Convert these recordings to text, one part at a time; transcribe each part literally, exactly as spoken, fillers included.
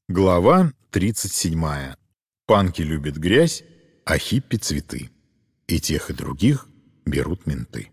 Глава тридцать седьмая. Панки любят грязь, а хиппи — цветы. И тех, и других берут менты.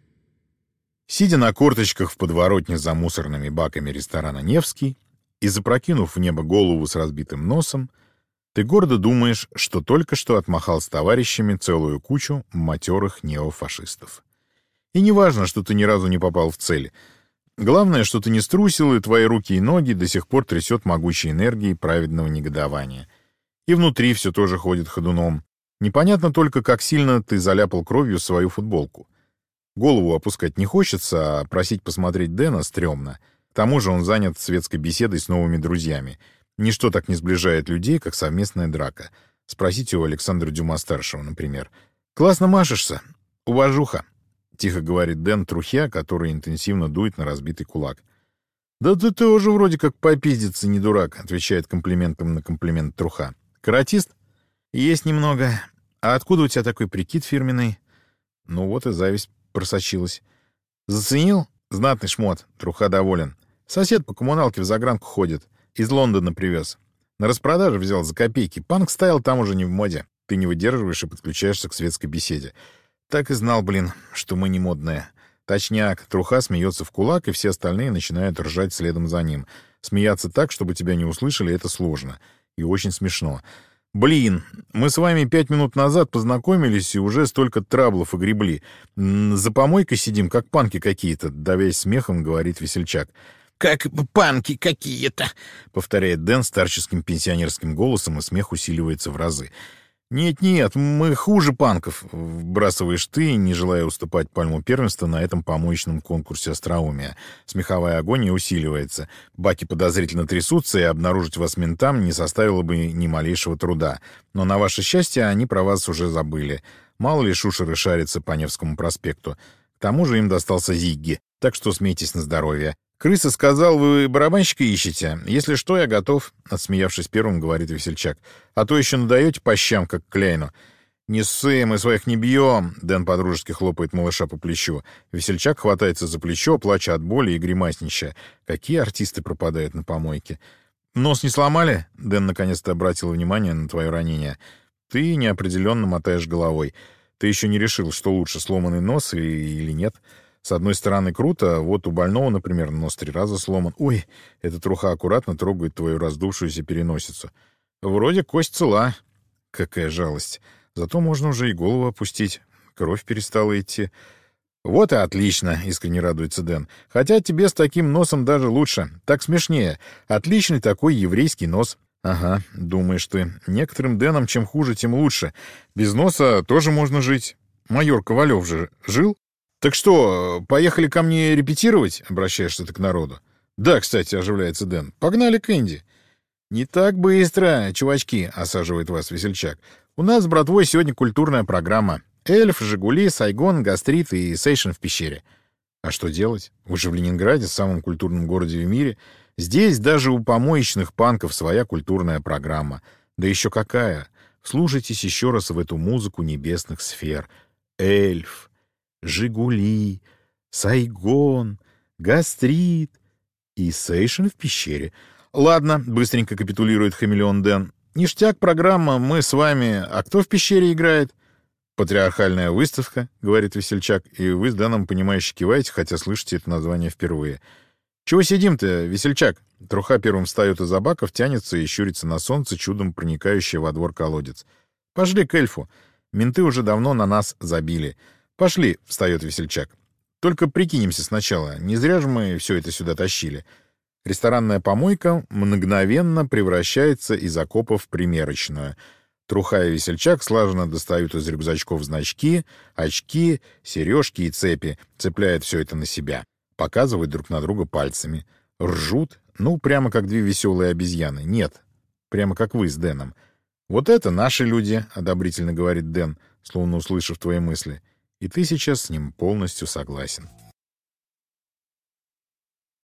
Сидя на корточках в подворотне за мусорными баками ресторана «Невский» и запрокинув в небо голову с разбитым носом, ты гордо думаешь, что только что отмахал с товарищами целую кучу матерых неофашистов. И не важно, что ты ни разу не попал в цель. Главное, что ты не струсил, и твои руки и ноги до сих пор трясет могучей энергией праведного негодования. И внутри все тоже ходит ходуном. Непонятно только, как сильно ты заляпал кровью свою футболку. Голову опускать не хочется, а просить посмотреть Дэна стрёмно. К тому же он занят светской беседой с новыми друзьями. Ничто так не сближает людей, как совместная драка. Спросите у Александра Дюма-старшего, например. «Классно машешься. Уважуха», — тихо говорит Дэн трухе, который интенсивно дует на разбитый кулак. «Да ты тоже вроде как попиздиться не дурак», — отвечает комплиментом на комплимент труха. «Каратист?» «Есть немного. А откуда у тебя такой прикид фирменный?» Ну вот и зависть просочилась. «Заценил? Знатный шмот». Труха доволен. «Сосед по коммуналке в загранку ходит. Из Лондона привез. На распродаже взял за копейки. Панк-стайл там уже не в моде. Ты не выдерживаешь и подключаешься к светской беседе. Так и знал, блин, что мы не модные». Точняк. Труха смеется в кулак, и все остальные начинают ржать следом за ним. Смеяться так, чтобы тебя не услышали, это сложно. И очень смешно. «Блин, мы с вами пять минут назад познакомились и уже столько траблов огребли. За помойкой сидим, как панки какие-то», — давясь смехом, говорит весельчак. «Как панки какие-то», — повторяет Дэн старческим пенсионерским голосом, и смех усиливается в разы. «Нет-нет, мы хуже панков», — вбрасываешь ты, не желая уступать пальму первенства на этом помоечном конкурсе остроумия. Смеховая агония усиливается. Баки подозрительно трясутся, и обнаружить вас ментам не составило бы ни малейшего труда. Но на ваше счастье они про вас уже забыли. Мало ли шушеры шарятся по Невскому проспекту. К тому же им достался Зигги, так что смейтесь на здоровье. «Крыса сказал, вы барабанщика ищете? Если что, я готов», — отсмеявшись первым, говорит весельчак. «А то еще надаете по щам, как Кляйну». «Не ссы, мы своих не бьем», — Дэн подружески хлопает малыша по плечу. Весельчак хватается за плечо, плача от боли и гримаснища. Какие артисты пропадают на помойке. «Нос не сломали?» — Дэн наконец-то обратил внимание на твое ранение. Ты неопределенно мотаешь головой. Ты еще не решил, что лучше, сломанный нос или, или нет. С одной стороны, круто, вот у больного, например, нос три раза сломан. Ой, эта труха аккуратно трогает твою раздувшуюся переносицу. Вроде кость цела. Какая жалость. Зато можно уже и голову опустить. Кровь перестала идти. Вот и отлично, искренне радуется Дэн. Хотя тебе с таким носом даже лучше. Так смешнее. Отличный такой еврейский нос. Ага, думаешь ты. Некоторым Дэнам чем хуже, тем лучше. Без носа тоже можно жить. Майор Ковалев же жил? «Так что, поехали ко мне репетировать?» — обращаешься ты к народу. «Да, кстати», — оживляется Дэн. «Погнали к Энди». «Не так быстро, чувачки», — осаживает вас весельчак. «У нас с братвой сегодня культурная программа. Эльф, Жигули, Сайгон, Гастрит и Сейшен в пещере». «А что делать? Вы же в Ленинграде, самом культурном городе в мире. Здесь даже у помоечных панков своя культурная программа. Да еще какая! Вслушайтесь еще раз в эту музыку небесных сфер. Эльф, Жигули, Сайгон, Гастрит и Сейшен в пещере. Ладно, быстренько капитулирует хамелеон Дэн. Ништяк программа, мы с вами. А кто в пещере играет? Патриархальная выставка, говорит весельчак, и вы с Дэном понимающе киваете, хотя слышите это название впервые. Чего сидим-то, весельчак? Труха первым встает из-за баков, тянется и щурится на солнце, чудом проникающее во двор колодец. Пошли к эльфу. Менты уже давно на нас забили. «Пошли», — встает весельчак. «Только прикинемся сначала. Не зря же мы все это сюда тащили». Ресторанная помойка мгновенно превращается из окопа в примерочную. Труха и весельчак слаженно достают из рюкзачков значки, очки, сережки и цепи, цепляют все это на себя, показывают друг на друга пальцами. Ржут, ну, прямо как две веселые обезьяны. Нет, прямо как вы с Дэном. «Вот это наши люди», — одобрительно говорит Дэн, словно услышав твои мысли. И ты сейчас с ним полностью согласен.